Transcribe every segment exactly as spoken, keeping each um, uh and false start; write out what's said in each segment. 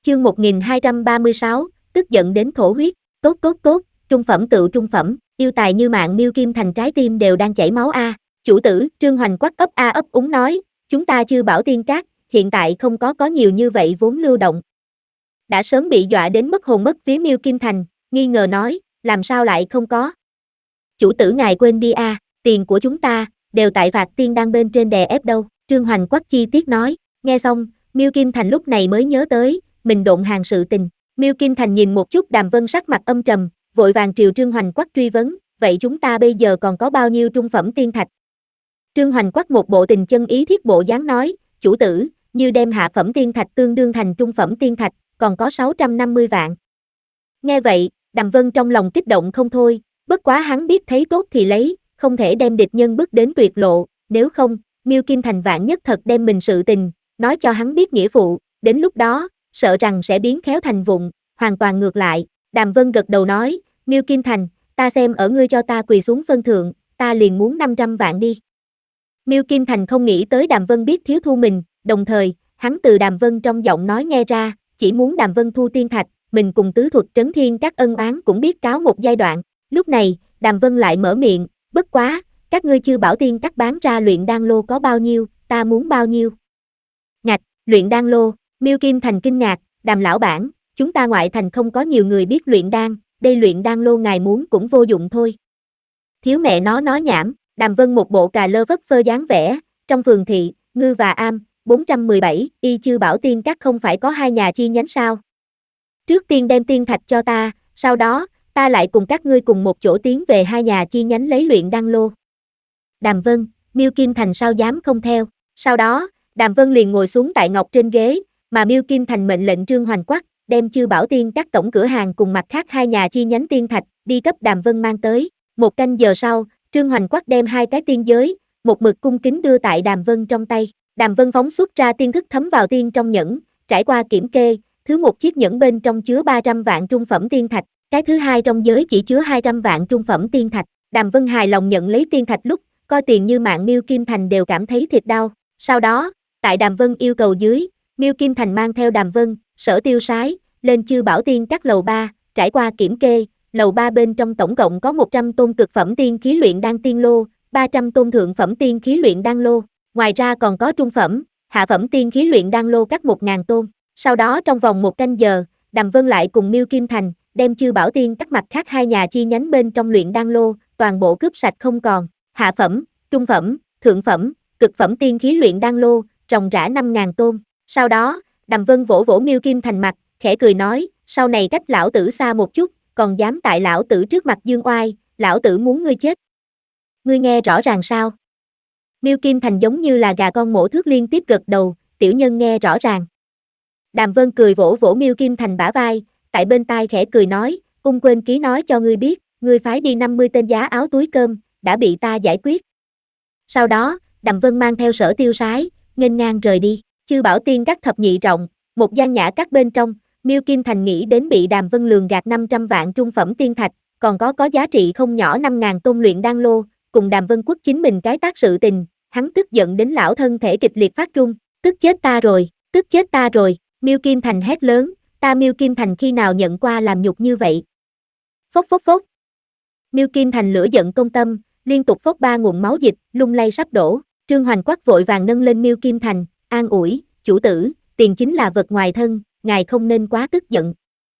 Chương một nghìn hai trăm ba mươi sáu, tức giận đến thổ huyết. Tốt tốt tốt, trung phẩm tựu trung phẩm, yêu tài như mạng Miêu Kim Thành trái tim đều đang chảy máu a. Chủ tử, Trương Hoành quắc ấp a ấp úng nói, chúng ta chưa bảo tiên cát, hiện tại không có có nhiều như vậy vốn lưu động. Đã sớm bị dọa đến mất hồn mất vía Miêu Kim Thành, nghi ngờ nói, làm sao lại không có. Chủ tử ngài quên đi a, tiền của chúng ta, đều tại phạt tiên đang bên trên đè ép đâu, Trương Hoành quắc chi tiết nói, nghe xong, Miêu Kim Thành lúc này mới nhớ tới, mình độn hàng sự tình. Miêu Kim Thành nhìn một chút Đàm Vân sắc mặt âm trầm, vội vàng triều Trương Hoành quắc truy vấn, vậy chúng ta bây giờ còn có bao nhiêu trung phẩm tiên thạch? Trương Hoành quắc một bộ tình chân ý thiết bộ dáng nói, chủ tử, như đem hạ phẩm tiên thạch tương đương thành trung phẩm tiên thạch, còn có sáu trăm năm mươi vạn. Nghe vậy, Đàm Vân trong lòng kích động không thôi, bất quá hắn biết thấy tốt thì lấy, không thể đem địch nhân bước đến tuyệt lộ, nếu không, Miêu Kim Thành vạn nhất thật đem mình sự tình, nói cho hắn biết nghĩa phụ, đến lúc đó, sợ rằng sẽ biến khéo thành vụng, hoàn toàn ngược lại. Đàm Vân gật đầu nói, Miêu Kim Thành, ta xem ở ngươi cho ta quỳ xuống phân thượng, ta liền muốn năm trăm vạn đi. Miêu Kim Thành không nghĩ tới Đàm Vân biết thiếu thu mình, đồng thời, hắn từ Đàm Vân trong giọng nói nghe ra, chỉ muốn Đàm Vân thu tiên thạch, mình cùng tứ thuật trấn thiên các ân oán cũng biết cáo một giai đoạn. Lúc này, Đàm Vân lại mở miệng, bất quá, các ngươi chưa bảo tiên các bán ra luyện đan lô có bao nhiêu, ta muốn bao nhiêu. Ngạch, luyện đan lô, Miêu Kim Thành kinh ngạc, Đàm lão bản, chúng ta ngoại thành không có nhiều người biết luyện đan, đây luyện đan lô ngài muốn cũng vô dụng thôi. Thiếu mẹ nó nói nhảm, Đàm Vân một bộ cà lơ vất phơ dáng vẻ, trong phường thị, Ngư và Am, bốn trăm mười bảy, y chư bảo tiên các không phải có hai nhà chi nhánh sao? Trước tiên đem tiên thạch cho ta, sau đó, ta lại cùng các ngươi cùng một chỗ tiến về hai nhà chi nhánh lấy luyện đan lô. Đàm Vân, Miêu Kim Thành sao dám không theo, sau đó, Đàm Vân liền ngồi xuống tại ngọc trên ghế, mà Miêu Kim Thành mệnh lệnh Trương Hoành quắc, đem chư bảo tiên các tổng cửa hàng cùng mặt khác hai nhà chi nhánh tiên thạch, đi cấp Đàm Vân mang tới. Một canh giờ sau, Trương Hoành quắc đem hai cái tiên giới, một mực cung kính đưa tại Đàm Vân trong tay. Đàm Vân phóng xuất ra tiên thức thấm vào tiên trong nhẫn, trải qua kiểm kê, thứ một chiếc nhẫn bên trong chứa ba trăm vạn trung phẩm tiên thạch, cái thứ hai trong giới chỉ chứa hai trăm vạn trung phẩm tiên thạch. Đàm Vân hài lòng nhận lấy tiên thạch lúc, coi tiền như mạng Miêu Kim Thành đều cảm thấy thịt đau. Sau đó, tại Đàm Vân yêu cầu dưới, Miêu Kim Thành mang theo Đàm Vân, Sở Tiêu Sái, lên chư bảo tiên các lầu ba, trải qua kiểm kê, lầu ba bên trong tổng cộng có một trăm tôn cực phẩm tiên khí luyện đan tiên lô, ba trăm tôn thượng phẩm tiên khí luyện đan lô, ngoài ra còn có trung phẩm, hạ phẩm tiên khí luyện đan lô các một nghìn tôn. Sau đó trong vòng một canh giờ, Đàm Vân lại cùng Miêu Kim Thành, đem chư bảo tiên các mặt khác hai nhà chi nhánh bên trong luyện đan lô, toàn bộ cướp sạch không còn, hạ phẩm, trung phẩm, thượng phẩm, cực phẩm tiên khí luyện đan lô, ròng rã năm nghìn tôn. Sau đó, Đàm Vân vỗ vỗ Miêu Kim Thành mặt, khẽ cười nói, sau này cách lão tử xa một chút, còn dám tại lão tử trước mặt dương oai, lão tử muốn ngươi chết. Ngươi nghe rõ ràng sao? Miêu Kim Thành giống như là gà con mổ thước liên tiếp gật đầu, tiểu nhân nghe rõ ràng. Đàm Vân cười vỗ vỗ Miêu Kim Thành bả vai, tại bên tai khẽ cười nói, ung quên ký nói cho ngươi biết, ngươi phái đi năm mươi tên giá áo túi cơm, đã bị ta giải quyết. Sau đó, Đàm Vân mang theo Sở Tiêu Sái, nghênh ngang rời đi. Chư bảo tiên các thập nhị rộng, một gian nhã các bên trong, Miêu Kim Thành nghĩ đến bị Đàm Vân lường gạt năm trăm vạn trung phẩm tiên thạch, còn có có giá trị không nhỏ năm nghìn tôn luyện đan lô, cùng Đàm Vân Quốc chính mình cái tác sự tình, hắn tức giận đến lão thân thể kịch liệt phát run, tức chết ta rồi, tức chết ta rồi, Miêu Kim Thành hét lớn, ta Miêu Kim Thành khi nào nhận qua làm nhục như vậy. Phốc phốc phốc. Miêu Kim Thành lửa giận công tâm, liên tục phốc ba nguồn máu dịch, lung lay sắp đổ. Trương Hoành quắc vội vàng nâng lên Miêu Kim Thành, an ủi, chủ tử, tiền chính là vật ngoài thân, ngài không nên quá tức giận.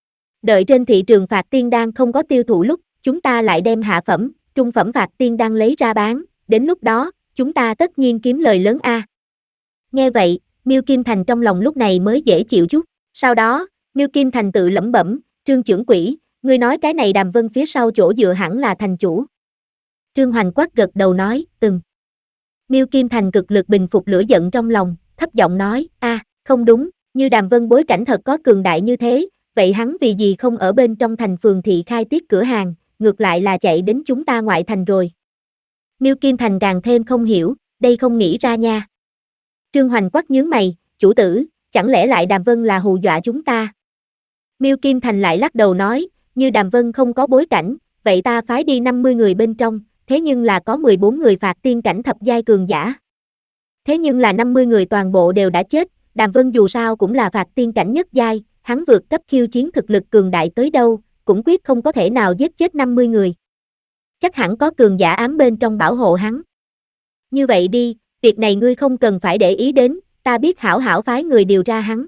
Đợi trên thị trường phạt tiên đan không có tiêu thụ lúc, chúng ta lại đem hạ phẩm, trung phẩm phạt tiên đan lấy ra bán, đến lúc đó, chúng ta tất nhiên kiếm lời lớn a. Nghe vậy, Miêu Kim Thành trong lòng lúc này mới dễ chịu chút. Sau đó, Miêu Kim Thành tự lẩm bẩm, Trương trưởng quỹ, ngươi nói cái này Đàm Vân phía sau chỗ dựa hẳn là thành chủ. Trương Hoành quát gật đầu nói, ừm. Miêu Kim Thành cực lực bình phục lửa giận trong lòng, thấp giọng nói, a, không đúng, như Đàm Vân bối cảnh thật có cường đại như thế, vậy hắn vì gì không ở bên trong thành phường thị khai tiết cửa hàng, ngược lại là chạy đến chúng ta ngoại thành rồi. Miêu Kim Thành càng thêm không hiểu, đây không nghĩ ra nha. Trương Hoành quát nhướng mày, chủ tử, chẳng lẽ lại Đàm Vân là hù dọa chúng ta? Miêu Kim Thành lại lắc đầu nói, như Đàm Vân không có bối cảnh, vậy ta phái đi năm mươi người bên trong, thế nhưng là có mười bốn người phạt tiên cảnh thập giai cường giả. Thế nhưng là năm mươi người toàn bộ đều đã chết, Đàm Vân dù sao cũng là phạt tiên cảnh nhất giai, hắn vượt cấp khiêu chiến thực lực cường đại tới đâu, cũng quyết không có thể nào giết chết năm mươi người. Chắc hẳn có cường giả ám bên trong bảo hộ hắn. Như vậy đi, việc này ngươi không cần phải để ý đến, ta biết hảo hảo phái người điều tra hắn.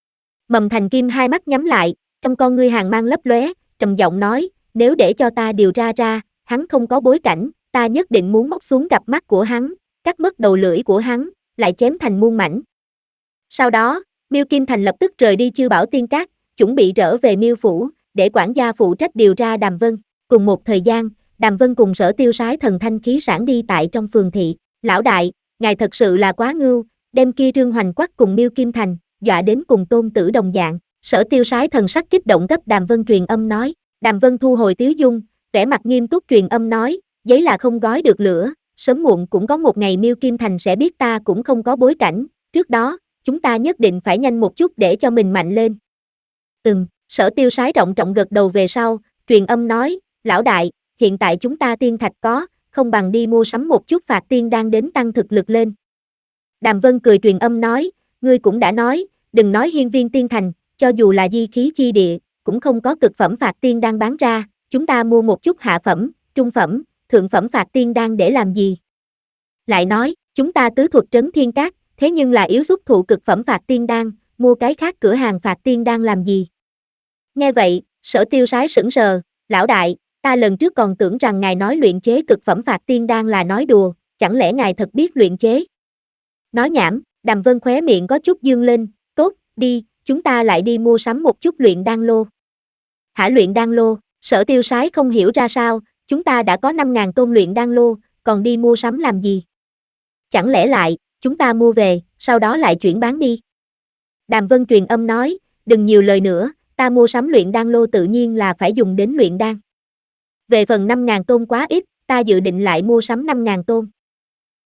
Mầm Thành Kim hai mắt nhắm lại, trong con ngươi hàn mang lấp lóe, trầm giọng nói, nếu để cho ta điều tra ra, hắn không có bối cảnh, ta nhất định muốn móc xuống cặp mắt của hắn, cắt mất đầu lưỡi của hắn, lại chém thành muôn mảnh. Sau đó, Miêu Kim Thành lập tức rời đi Chư Bảo Tiên Các, chuẩn bị trở về Miêu phủ, để quản gia phụ trách điều tra Đàm Vân. Cùng một thời gian, Đàm Vân cùng Sở Tiêu Sái thần thanh khí sảng đi tại trong phường thị. Lão đại, ngài thật sự là quá ngưu, đem kia Trương Hoành Quắc cùng Miêu Kim Thành, dọa đến cùng tôn tử đồng dạng. Sở Tiêu Sái thần sắc kích động cấp Đàm Vân truyền âm nói. Đàm Vân thu hồi tiếu dung, vẻ mặt nghiêm túc truyền âm nói, giấy là không gói được lửa, sớm muộn cũng có một ngày Miêu Kim Thành sẽ biết ta cũng không có bối cảnh, trước đó, chúng ta nhất định phải nhanh một chút để cho mình mạnh lên. Ừm, Sở Tiêu Sái trọng trọng gật đầu về sau, truyền âm nói, lão đại, hiện tại chúng ta tiên thạch có, không bằng đi mua sắm một chút phạt tiên đan đến tăng thực lực lên. Đàm Vân cười truyền âm nói, ngươi cũng đã nói, đừng nói hiên viên tiên thành, cho dù là di khí chi địa, cũng không có cực phẩm phạt tiên đan bán ra, chúng ta mua một chút hạ phẩm, trung phẩm, thượng phẩm phạt tiên đan để làm gì? Lại nói, chúng ta tứ thuật trấn thiên cát, thế nhưng là yếu xuất thụ cực phẩm phạt tiên đan, mua cái khác cửa hàng phạt tiên đan làm gì? Nghe vậy, Sở Tiêu Sái sững sờ, lão đại, ta lần trước còn tưởng rằng ngài nói luyện chế cực phẩm phạt tiên đan là nói đùa, chẳng lẽ ngài thật biết luyện chế? Nói nhảm, Đàm Vân khóe miệng có chút dương lên, tốt, đi, chúng ta lại đi mua sắm một chút luyện đan lô. Hả luyện đan lô, Sở Tiêu Sái không hiểu ra sao, chúng ta đã có năm ngàn tôn luyện đan lô, còn đi mua sắm làm gì? Chẳng lẽ lại, chúng ta mua về, sau đó lại chuyển bán đi? Đàm Vân truyền âm nói, đừng nhiều lời nữa, ta mua sắm luyện đan lô tự nhiên là phải dùng đến luyện đan. Về phần năm ngàn tôn quá ít, ta dự định lại mua sắm năm ngàn tôn.